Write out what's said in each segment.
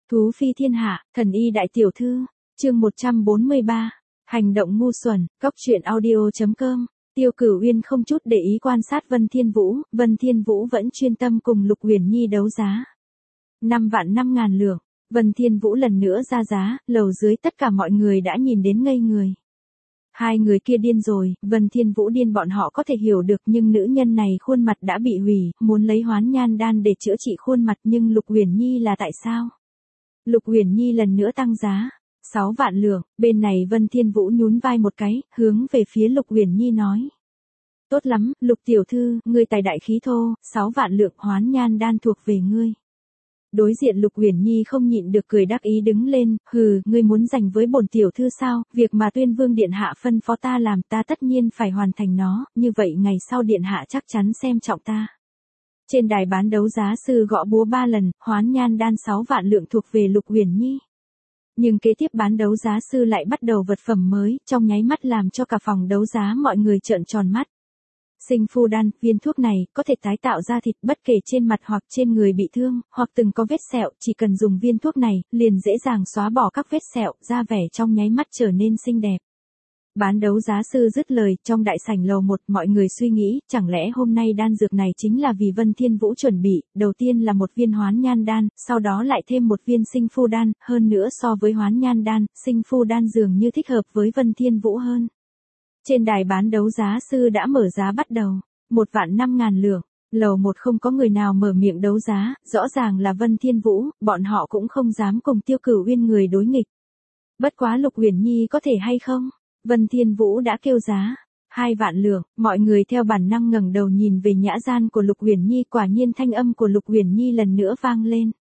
Thú phi thiên hạ, thần y đại tiểu thư, chương 143, hành động ngu xuẩn, cóc truyện audio.com. Tiêu Cửu Uyên không chút để ý quan sát Vân Thiên Vũ vẫn chuyên tâm cùng Lục Uyển Nhi đấu giá. 5.000 lượng, Vân Thiên Vũ lần nữa ra giá, lầu dưới tất cả mọi người đã nhìn đến ngây người. Hai người kia điên rồi, Vân Thiên Vũ điên bọn họ có thể hiểu được, nhưng nữ nhân này khuôn mặt đã bị hủy, muốn lấy hoán nhan đan để chữa trị khuôn mặt, nhưng Lục Uyển Nhi là tại sao? Lục Uyển Nhi lần nữa tăng giá, 6 vạn lượng, bên này Vân Thiên Vũ nhún vai một cái, hướng về phía Lục Uyển Nhi nói. Tốt lắm, Lục tiểu thư, ngươi tài đại khí thô, 6 vạn lượng hoán nhan đan thuộc về ngươi. Đối diện Lục Uyển Nhi không nhịn được cười đắc ý đứng lên, hừ, ngươi muốn giành với bổn tiểu thư sao, việc mà Tuyên Vương điện hạ phân phó ta làm ta tất nhiên phải hoàn thành nó, như vậy ngày sau điện hạ chắc chắn xem trọng ta. Trên đài bán đấu giá sư gõ búa 3 lần, hoán nhan đan 6 vạn lượng thuộc về Lục Uyển Nhi. Nhưng kế tiếp bán đấu giá sư lại bắt đầu vật phẩm mới, trong nháy mắt làm cho cả phòng đấu giá mọi người trợn tròn mắt. Sinh phu đan, viên thuốc này có thể tái tạo da thịt bất kể trên mặt hoặc trên người bị thương, hoặc từng có vết sẹo, chỉ cần dùng viên thuốc này, liền dễ dàng xóa bỏ các vết sẹo, da vẻ trong nháy mắt trở nên xinh đẹp. Bán đấu giá sư dứt lời, trong đại sảnh lầu 1 mọi người suy nghĩ, chẳng lẽ hôm nay đan dược này chính là vì Vân Thiên Vũ chuẩn bị, đầu tiên là một viên hoán nhan đan, sau đó lại thêm một viên sinh phu đan, hơn nữa so với hoán nhan đan, sinh phu đan dường như thích hợp với Vân Thiên Vũ hơn. Trên đài bán đấu giá sư đã mở giá bắt đầu, 1.500.000 lượng, lầu 1 không có người nào mở miệng đấu giá, rõ ràng là Vân Thiên Vũ, bọn họ cũng không dám cùng Tiêu Cửu Uyên người đối nghịch. Bất quá Lục Uyển Nhi có thể hay không? Vân Thiên Vũ đã kêu giá 2 vạn lượng, mọi người theo bản năng ngẩng đầu nhìn về nhã gian của Lục Uyển Nhi, quả nhiên thanh âm của Lục Uyển Nhi lần nữa vang lên.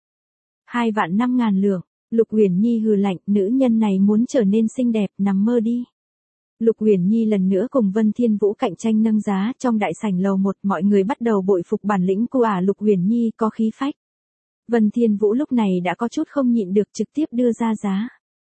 2.500.000 lượng, Lục Uyển Nhi hừ lạnh, nữ nhân này muốn trở nên xinh đẹp, nằm mơ đi. Lục Uyển Nhi lần nữa cùng Vân Thiên Vũ cạnh tranh nâng giá, trong đại sảnh lầu 1 mọi người bắt đầu bội phục bản lĩnh của Lục Uyển Nhi có khí phách. Vân Thiên Vũ lúc này đã có chút không nhịn được trực tiếp đưa ra giá.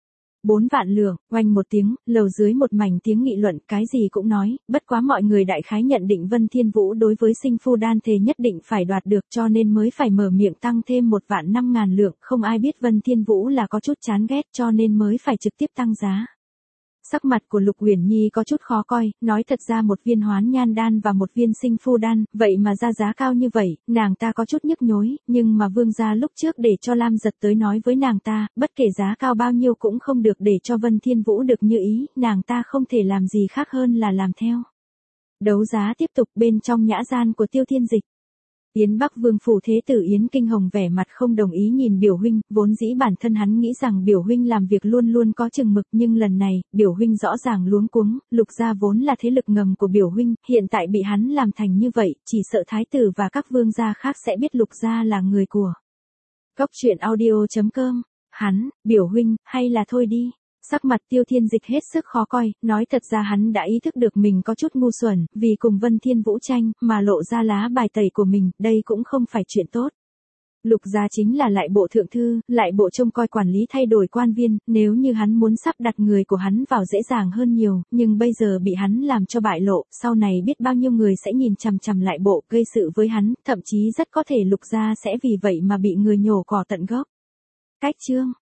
4 vạn lượng, oanh một tiếng, lầu dưới một mảnh tiếng nghị luận, cái gì cũng nói, bất quá mọi người đại khái nhận định Vân Thiên Vũ đối với sinh phu đan thề nhất định phải đoạt được, cho nên mới phải mở miệng tăng thêm 1.500.000 lượng, không ai biết Vân Thiên Vũ là có chút chán ghét cho nên mới phải trực tiếp tăng giá. Sắc mặt của Lục Uyển Nhi có chút khó coi, nói thật ra một viên hoán nhan đan và một viên sinh phu đan, vậy mà ra giá cao như vậy, nàng ta có chút nhức nhối, nhưng mà vương gia lúc trước để cho Lam Giật tới nói với nàng ta, bất kể giá cao bao nhiêu cũng không được để cho Vân Thiên Vũ được như ý, nàng ta không thể làm gì khác hơn là làm theo. Đấu giá tiếp tục bên trong nhã gian của Tiêu Thiên Dịch. Yến Bắc Vương phủ thế tử Yến Kinh Hồng vẻ mặt không đồng ý nhìn biểu huynh, vốn dĩ bản thân hắn nghĩ rằng biểu huynh làm việc luôn luôn có chừng mực, nhưng lần này, biểu huynh rõ ràng luống cuống, Lục gia vốn là thế lực ngầm của biểu huynh, hiện tại bị hắn làm thành như vậy, chỉ sợ thái tử và các vương gia khác sẽ biết Lục gia là người của. Cóc truyện audio.com, hắn, biểu huynh, hay là thôi đi. Sắc mặt Tiêu Thiên Dịch hết sức khó coi, nói thật ra hắn đã ý thức được mình có chút ngu xuẩn, vì cùng Vân Thiên Vũ tranh, mà lộ ra lá bài tẩy của mình, đây cũng không phải chuyện tốt. Lục gia chính là lại bộ thượng thư, lại bộ trông coi quản lý thay đổi quan viên, nếu như hắn muốn sắp đặt người của hắn vào dễ dàng hơn nhiều, nhưng bây giờ bị hắn làm cho bại lộ, sau này biết bao nhiêu người sẽ nhìn chằm chằm lại bộ, gây sự với hắn, thậm chí rất có thể Lục gia sẽ vì vậy mà bị người nhổ cỏ tận gốc. Cách chương